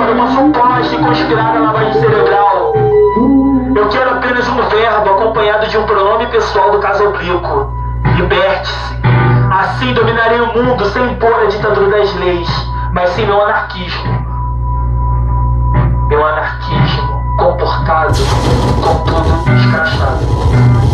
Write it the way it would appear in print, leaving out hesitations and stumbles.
para uma suposta e conspirada lavagem cerebral. Eu quero apenas um verbo acompanhado de um pronome pessoal do caso oblíquo. Liberte-se. Assim dominarei o mundo sem impor a ditadura das leis, mas sem meu anarquismo. Meu anarquismo comportado, contudo escrachado.